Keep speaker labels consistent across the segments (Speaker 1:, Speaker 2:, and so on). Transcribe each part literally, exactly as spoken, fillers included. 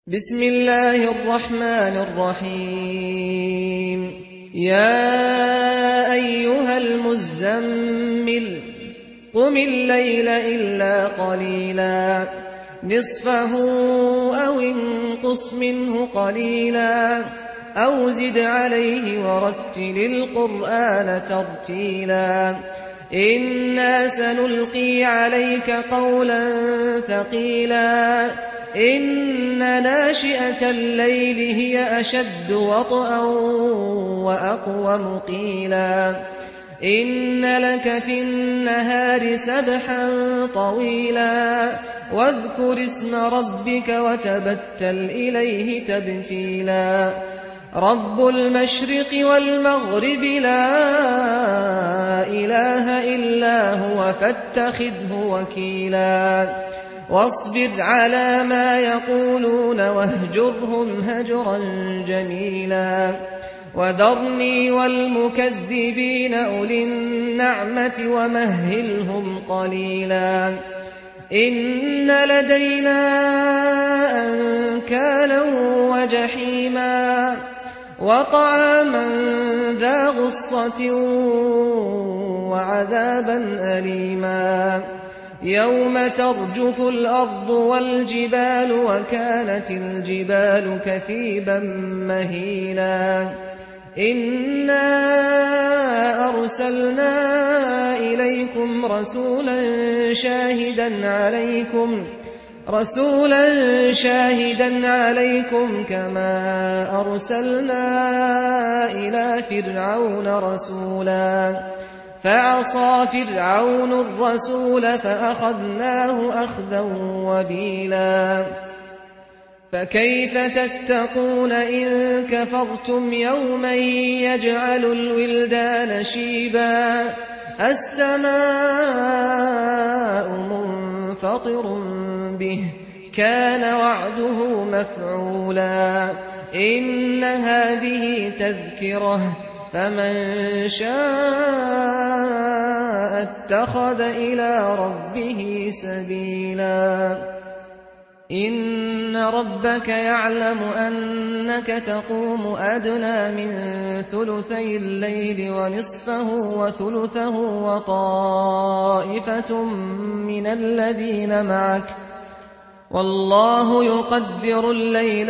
Speaker 1: بسم الله الرحمن الرحيم يا أيها المزمل قم الليل إلا قليلا نصفه أو انقص منه قليلا أو زد عليه ورتل القرآن ترتيلا إنا سنلقي عليك قولا ثقيلا إن ناشئة الليل هي أشد وطئا وأقوم قيلا إن لك في النهار سبحا طويلا واذكر اسم ربك وتبتل إليه تبتيلا رب المشرق والمغرب لا إله إلا هو فاتخذه وكيلا واصبر على ما يقولون واهجرهم هجرا جميلا وذرني والمكذبين أولي النعمة ومهلهم قليلا إن لدينا أنكالا وجحيما وطعاما ذا غصة وعذابا أليما يوم ترجف الأرض والجبال وكانت الجبال كثيبا مهيلا إنا أرسلنا إليكم رسولا شاهدا عليكم رسولا شاهدا عليكم كما أرسلنا إلى فرعون رسولا فعصى فرعون الرسول فأخذناه أخذا وبيلا فكيف تتقون إن كفرتم يوما يجعل الولدان شيبا السماء منفطر به كان وعده مفعولا إن هذه تذكرة فمن شاء اتخذ إلى ربه سبيلا إن ربك يعلم أنك تقوم أدنى من ثلثي الليل ونصفه وثلثه وطائفة من الذين معك والله يقدر الليل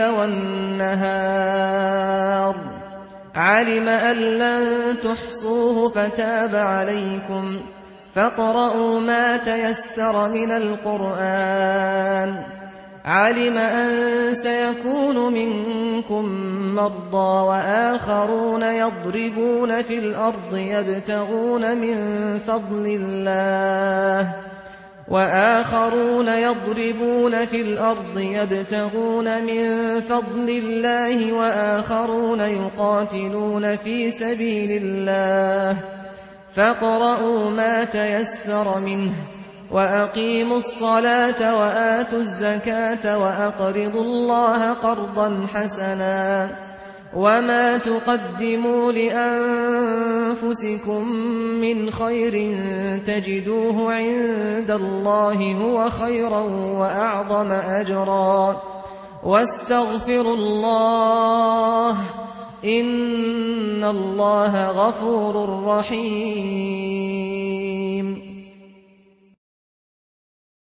Speaker 1: والنهار علم أن لن تحصوه فتاب عليكم فاقرؤوا ما تيسر من القرآن علم أن سيكون منكم مرضى وآخرون يضربون في الأرض يبتغون من فضل الله وآخرون يضربون في الأرض يبتغون من فضل الله وآخرون يقاتلون في سبيل الله فاقرؤوا ما تيسر منه وأقيموا الصلاة وآتوا الزكاة وأقرضوا الله قرضا حسنا وما تقدموا لأنفسكم من خير تجدوه عند الله هو خيرا وأعظم أجرا واستغفروا الله إن الله غفور رحيم